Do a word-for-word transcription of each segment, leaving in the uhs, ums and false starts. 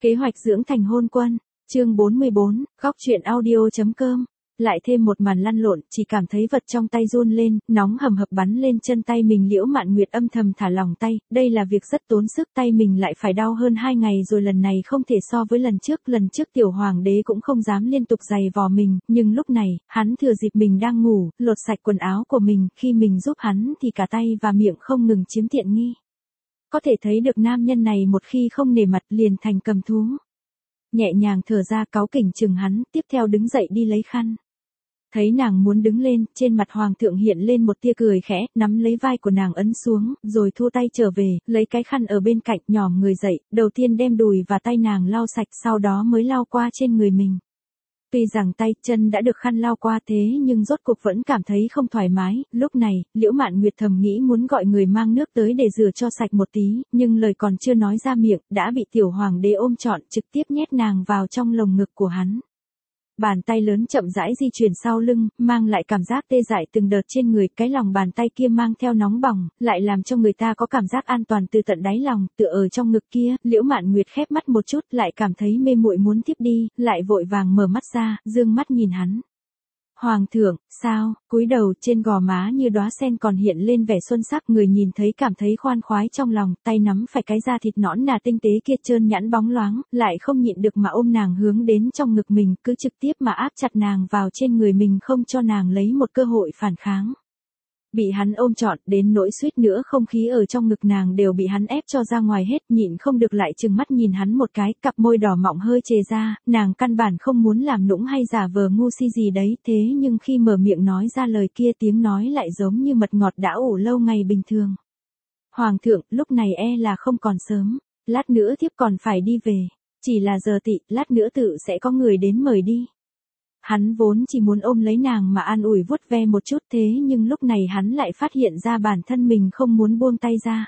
Kế hoạch dưỡng thành hôn quân, chương bốn mươi bốn, góc truyện audio.com. Lại thêm một màn lăn lộn, chỉ cảm thấy vật trong tay run lên, nóng hầm hập bắn lên chân tay mình. Liễu Mạn Nguyệt âm thầm thả lỏng tay, đây là việc rất tốn sức, tay mình lại phải đau hơn hai ngày rồi, lần này không thể so với lần trước. Lần trước tiểu hoàng đế cũng không dám liên tục giày vò mình, nhưng lúc này, hắn thừa dịp mình đang ngủ, lột sạch quần áo của mình, khi mình giúp hắn thì cả tay và miệng không ngừng chiếm tiện nghi. Có thể thấy được nam nhân này một khi không nể mặt liền thành cầm thú. Nhẹ nhàng thở ra, cáu kỉnh chừng hắn, tiếp theo đứng dậy đi lấy khăn. Thấy nàng muốn đứng lên, trên mặt hoàng thượng hiện lên một tia cười khẽ, nắm lấy vai của nàng ấn xuống, rồi thu tay trở về, lấy cái khăn ở bên cạnh, nhòm người dậy, đầu tiên đem đùi và tay nàng lau sạch, sau đó mới lau qua trên người mình. Tuy rằng tay, chân đã được khăn lau qua thế nhưng rốt cuộc vẫn cảm thấy không thoải mái. Lúc này, Liễu Mạn Nguyệt thầm nghĩ muốn gọi người mang nước tới để rửa cho sạch một tí, nhưng lời còn chưa nói ra miệng, đã bị tiểu hoàng đế ôm trọn, trực tiếp nhét nàng vào trong lồng ngực của hắn. Bàn tay lớn chậm rãi di chuyển sau lưng, mang lại cảm giác tê dại từng đợt trên người, cái lòng bàn tay kia mang theo nóng bỏng, lại làm cho người ta có cảm giác an toàn từ tận đáy lòng. Tựa ở trong ngực kia, Liễu Mạn Nguyệt khép mắt một chút, lại cảm thấy mê muội muốn thiếp đi, lại vội vàng mở mắt ra, dương mắt nhìn hắn. Hoàng thượng, sao? Cúi đầu, trên gò má như đóa sen còn hiện lên vẻ xuân sắc, người nhìn thấy cảm thấy khoan khoái trong lòng, tay nắm phải cái da thịt nõn nà tinh tế kia trơn nhẵn bóng loáng, lại không nhịn được mà ôm nàng hướng đến trong ngực mình, cứ trực tiếp mà áp chặt nàng vào trên người mình, không cho nàng lấy một cơ hội phản kháng. Bị hắn ôm trọn đến nỗi suýt nữa không khí ở trong ngực nàng đều bị hắn ép cho ra ngoài hết, nhịn không được lại trừng mắt nhìn hắn một cái, cặp môi đỏ mọng hơi chề ra, nàng căn bản không muốn làm nũng hay giả vờ ngu si gì đấy, thế nhưng khi mở miệng nói ra lời kia, tiếng nói lại giống như mật ngọt đã ủ lâu ngày bình thường. Hoàng thượng, lúc này e là không còn sớm, lát nữa thiếp còn phải đi về, chỉ là giờ tị, lát nữa tự sẽ có người đến mời đi. Hắn vốn chỉ muốn ôm lấy nàng mà an ủi vuốt ve một chút, thế nhưng lúc này hắn lại phát hiện ra bản thân mình không muốn buông tay ra.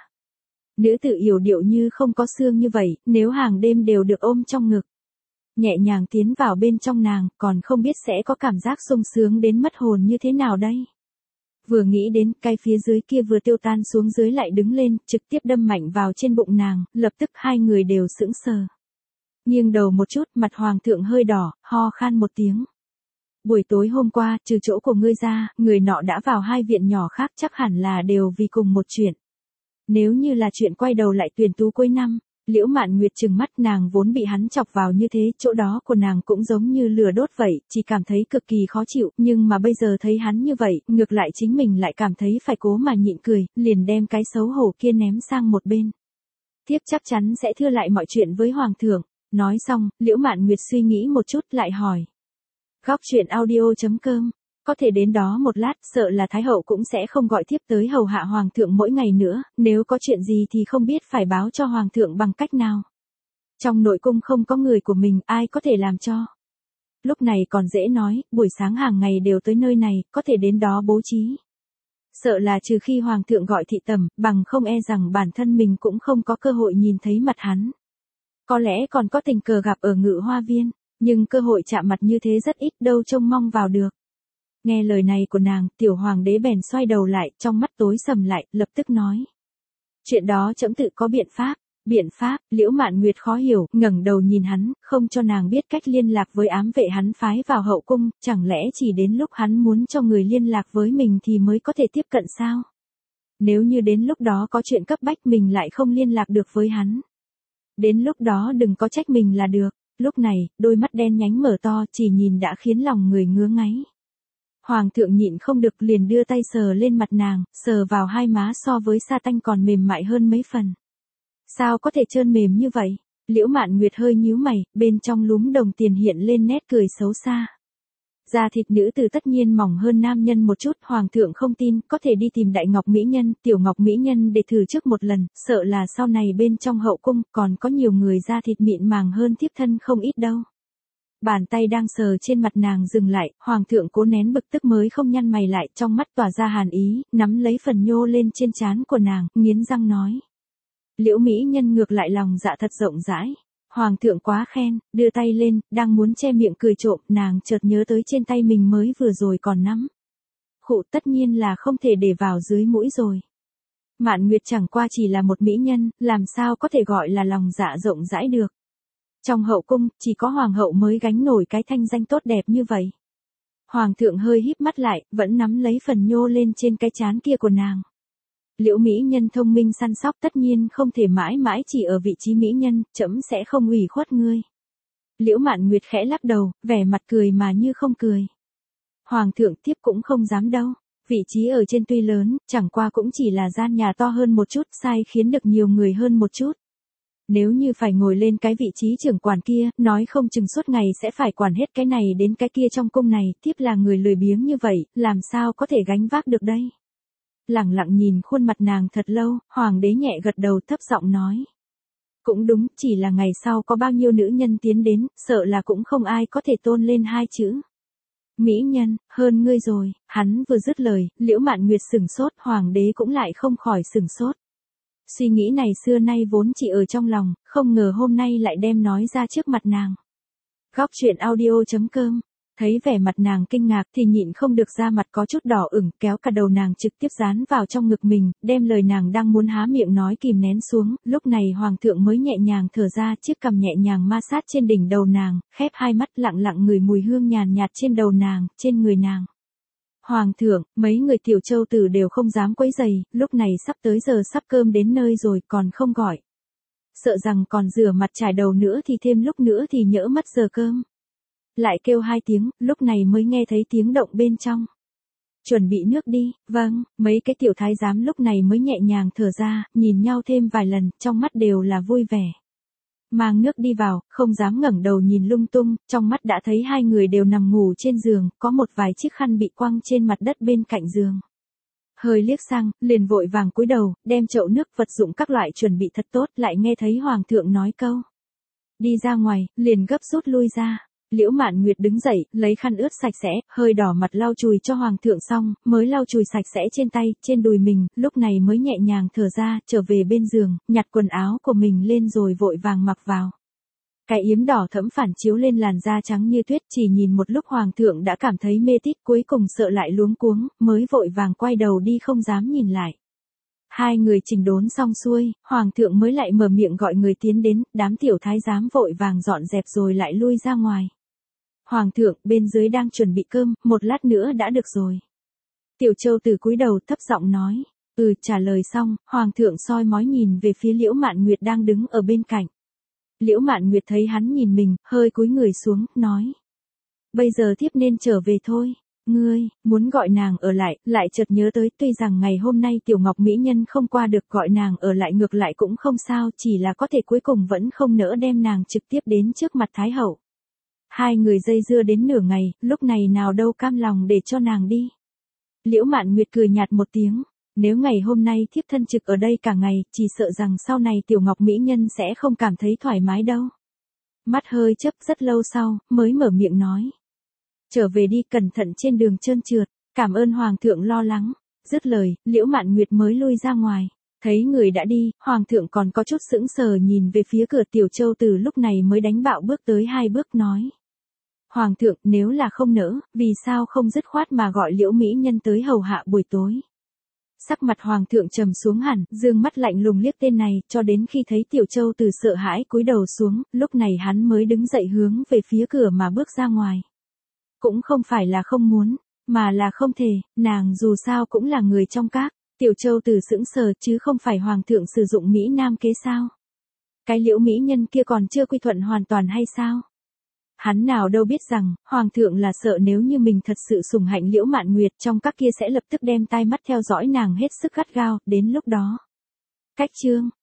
Nữ tử yểu điệu như không có xương như vậy, nếu hàng đêm đều được ôm trong ngực, nhẹ nhàng tiến vào bên trong nàng, còn không biết sẽ có cảm giác sung sướng đến mất hồn như thế nào đây. Vừa nghĩ đến, cái phía dưới kia vừa tiêu tan xuống dưới lại đứng lên, trực tiếp đâm mạnh vào trên bụng nàng, lập tức hai người đều sững sờ. Nghiêng đầu một chút, mặt hoàng thượng hơi đỏ, ho khan một tiếng. Buổi tối hôm qua, trừ chỗ của ngươi ra, người nọ đã vào hai viện nhỏ khác, chắc hẳn là đều vì cùng một chuyện. Nếu như là chuyện quay đầu lại tuyển tú cuối năm, Liễu Mạn Nguyệt trừng mắt, nàng vốn bị hắn chọc vào như thế, chỗ đó của nàng cũng giống như lửa đốt vậy, chỉ cảm thấy cực kỳ khó chịu, nhưng mà bây giờ thấy hắn như vậy, ngược lại chính mình lại cảm thấy phải cố mà nhịn cười, liền đem cái xấu hổ kia ném sang một bên. Tiếp chắc chắn sẽ thưa lại mọi chuyện với hoàng thượng. Nói xong, Liễu Mạn Nguyệt suy nghĩ một chút lại hỏi. Góc truyện audio.com, có thể đến đó một lát, sợ là Thái hậu cũng sẽ không gọi thiếp tới hầu hạ hoàng thượng mỗi ngày nữa, nếu có chuyện gì thì không biết phải báo cho hoàng thượng bằng cách nào. Trong nội cung không có người của mình, ai có thể làm cho. Lúc này còn dễ nói, buổi sáng hàng ngày đều tới nơi này, có thể đến đó bố trí. Sợ là trừ khi hoàng thượng gọi thị tẩm, bằng không e rằng bản thân mình cũng không có cơ hội nhìn thấy mặt hắn. Có lẽ còn có tình cờ gặp ở Ngự Hoa Viên. Nhưng cơ hội chạm mặt như thế rất ít, đâu trông mong vào được. Nghe lời này của nàng, tiểu hoàng đế bèn xoay đầu lại, trong mắt tối sầm lại, lập tức nói. Chuyện đó trẫm tự có biện pháp. Biện pháp? Liễu Mạn Nguyệt khó hiểu, ngẩng đầu nhìn hắn, không cho nàng biết cách liên lạc với ám vệ hắn phái vào hậu cung, chẳng lẽ chỉ đến lúc hắn muốn cho người liên lạc với mình thì mới có thể tiếp cận sao? Nếu như đến lúc đó có chuyện cấp bách mình lại không liên lạc được với hắn. Đến lúc đó đừng có trách mình là được. Lúc này, đôi mắt đen nhánh mở to, chỉ nhìn đã khiến lòng người ngứa ngáy. Hoàng thượng nhịn không được liền đưa tay sờ lên mặt nàng, sờ vào hai má so với sa tanh còn mềm mại hơn mấy phần. Sao có thể trơn mềm như vậy? Liễu Mạn Nguyệt hơi nhíu mày, bên trong lúm đồng tiền hiện lên nét cười xấu xa. Da thịt nữ tử tất nhiên mỏng hơn nam nhân một chút, hoàng thượng không tin, có thể đi tìm đại ngọc mỹ nhân, tiểu ngọc mỹ nhân để thử trước một lần, sợ là sau này bên trong hậu cung còn có nhiều người da thịt mịn màng hơn thiếp thân không ít đâu. Bàn tay đang sờ trên mặt nàng dừng lại, hoàng thượng cố nén bực tức mới không nhăn mày lại, trong mắt tỏa ra hàn ý, nắm lấy phần nhô lên trên trán của nàng, nghiến răng nói. Liễu mỹ nhân ngược lại lòng dạ thật rộng rãi. Hoàng thượng quá khen, đưa tay lên, đang muốn che miệng cười trộm, nàng chợt nhớ tới trên tay mình mới vừa rồi còn nắm. Khụ, tất nhiên là không thể để vào dưới mũi rồi. Mạn Nguyệt chẳng qua chỉ là một mỹ nhân, làm sao có thể gọi là lòng dạ rộng rãi được. Trong hậu cung, chỉ có hoàng hậu mới gánh nổi cái thanh danh tốt đẹp như vậy. Hoàng thượng hơi híp mắt lại, vẫn nắm lấy phần nhô lên trên cái trán kia của nàng. Liễu mỹ nhân thông minh săn sóc tất nhiên không thể mãi mãi chỉ ở vị trí mỹ nhân, trẫm sẽ không ủy khuất ngươi. Liễu Mạn Nguyệt khẽ lắc đầu, vẻ mặt cười mà như không cười. Hoàng thượng tiếp cũng không dám đâu. Vị trí ở trên tuy lớn, chẳng qua cũng chỉ là gian nhà to hơn một chút, sai khiến được nhiều người hơn một chút. Nếu như phải ngồi lên cái vị trí trưởng quản kia, nói không chừng suốt ngày sẽ phải quản hết cái này đến cái kia trong cung này, tiếp là người lười biếng như vậy, làm sao có thể gánh vác được đây. Lẳng lặng nhìn khuôn mặt nàng thật lâu, hoàng đế nhẹ gật đầu thấp giọng nói. Cũng đúng, chỉ là ngày sau có bao nhiêu nữ nhân tiến đến, sợ là cũng không ai có thể tôn lên hai chữ. Mỹ nhân, hơn ngươi rồi, hắn vừa dứt lời, Liễu Mạn Nguyệt sửng sốt, hoàng đế cũng lại không khỏi sửng sốt. Suy nghĩ này xưa nay vốn chỉ ở trong lòng, không ngờ hôm nay lại đem nói ra trước mặt nàng. Góc truyện audio chấm com, thấy vẻ mặt nàng kinh ngạc thì nhịn không được ra mặt có chút đỏ ửng, kéo cả đầu nàng trực tiếp dán vào trong ngực mình, đem lời nàng đang muốn há miệng nói kìm nén xuống, lúc này hoàng thượng mới nhẹ nhàng thở ra, chiếc cằm nhẹ nhàng ma sát trên đỉnh đầu nàng, khép hai mắt lặng lặng ngửi mùi hương nhàn nhạt trên đầu nàng, trên người nàng. Hoàng thượng, mấy người tiểu châu tử đều không dám quấy rầy, lúc này sắp tới giờ sắp cơm đến nơi rồi còn không gọi. Sợ rằng còn rửa mặt trải đầu nữa thì thêm lúc nữa thì nhỡ mất giờ cơm. Lại kêu hai tiếng, lúc này mới nghe thấy tiếng động bên trong. Chuẩn bị nước đi, vâng, mấy cái tiểu thái giám lúc này mới nhẹ nhàng thở ra, nhìn nhau thêm vài lần, trong mắt đều là vui vẻ. Mang nước đi vào, không dám ngẩng đầu nhìn lung tung, trong mắt đã thấy hai người đều nằm ngủ trên giường, có một vài chiếc khăn bị quăng trên mặt đất bên cạnh giường. Hơi liếc sang, liền vội vàng cúi đầu, đem chậu nước vật dụng các loại chuẩn bị thật tốt, lại nghe thấy hoàng thượng nói câu. Đi ra ngoài, liền gấp rút lui ra. Liễu Mạn Nguyệt đứng dậy, lấy khăn ướt sạch sẽ, hơi đỏ mặt lau chùi cho hoàng thượng xong, mới lau chùi sạch sẽ trên tay, trên đùi mình, lúc này mới nhẹ nhàng thở ra, trở về bên giường, nhặt quần áo của mình lên rồi vội vàng mặc vào. Cái yếm đỏ thẫm phản chiếu lên làn da trắng như tuyết, chỉ nhìn một lúc hoàng thượng đã cảm thấy mê tít, cuối cùng sợ lại luống cuống, mới vội vàng quay đầu đi không dám nhìn lại. Hai người chỉnh đốn xong xuôi, hoàng thượng mới lại mở miệng gọi người tiến đến, đám tiểu thái giám vội vàng dọn dẹp rồi lại lui ra ngoài. Hoàng thượng, bên dưới đang chuẩn bị cơm, một lát nữa đã được rồi. Tiểu Châu từ cúi đầu thấp giọng nói. Ừ, trả lời xong, hoàng thượng soi mói nhìn về phía Liễu Mạn Nguyệt đang đứng ở bên cạnh. Liễu Mạn Nguyệt thấy hắn nhìn mình, hơi cúi người xuống, nói. Bây giờ thiếp nên trở về thôi. Ngươi, muốn gọi nàng ở lại, lại chợt nhớ tới tuy rằng ngày hôm nay Tiểu Ngọc Mỹ Nhân không qua được gọi nàng ở lại ngược lại cũng không sao, chỉ là có thể cuối cùng vẫn không nỡ đem nàng trực tiếp đến trước mặt Thái Hậu. Hai người dây dưa đến nửa ngày, lúc này nào đâu cam lòng để cho nàng đi. Liễu Mạn Nguyệt cười nhạt một tiếng, nếu ngày hôm nay thiếp thân trực ở đây cả ngày, chỉ sợ rằng sau này Tiểu Ngọc Mỹ Nhân sẽ không cảm thấy thoải mái đâu. Mắt hơi chớp rất lâu sau, mới mở miệng nói. Trở về đi, cẩn thận trên đường trơn trượt, cảm ơn hoàng thượng lo lắng. Dứt lời, Liễu Mạn Nguyệt mới lui ra ngoài. Thấy người đã đi, hoàng thượng còn có chút sững sờ nhìn về phía cửa. Tiểu Châu từ lúc này mới đánh bạo bước tới hai bước nói. Hoàng thượng, nếu là không nỡ, vì sao không dứt khoát mà gọi Liễu Mỹ Nhân tới hầu hạ buổi tối. Sắc mặt hoàng thượng trầm xuống hẳn, dương mắt lạnh lùng liếc tên này, cho đến khi thấy Tiểu Châu từ sợ hãi cúi đầu xuống, lúc này hắn mới đứng dậy hướng về phía cửa mà bước ra ngoài. Cũng không phải là không muốn, mà là không thể, nàng dù sao cũng là người trong các. Tiểu Châu từ sững sờ, chứ không phải hoàng thượng sử dụng Mỹ Nam kế sao. Cái Liễu Mỹ Nhân kia còn chưa quy thuận hoàn toàn hay sao? Hắn nào đâu biết rằng, hoàng thượng là sợ nếu như mình thật sự sủng hạnh Liễu Mạn Nguyệt trong các kia sẽ lập tức đem tai mắt theo dõi nàng hết sức gắt gao, đến lúc đó. Cách chương.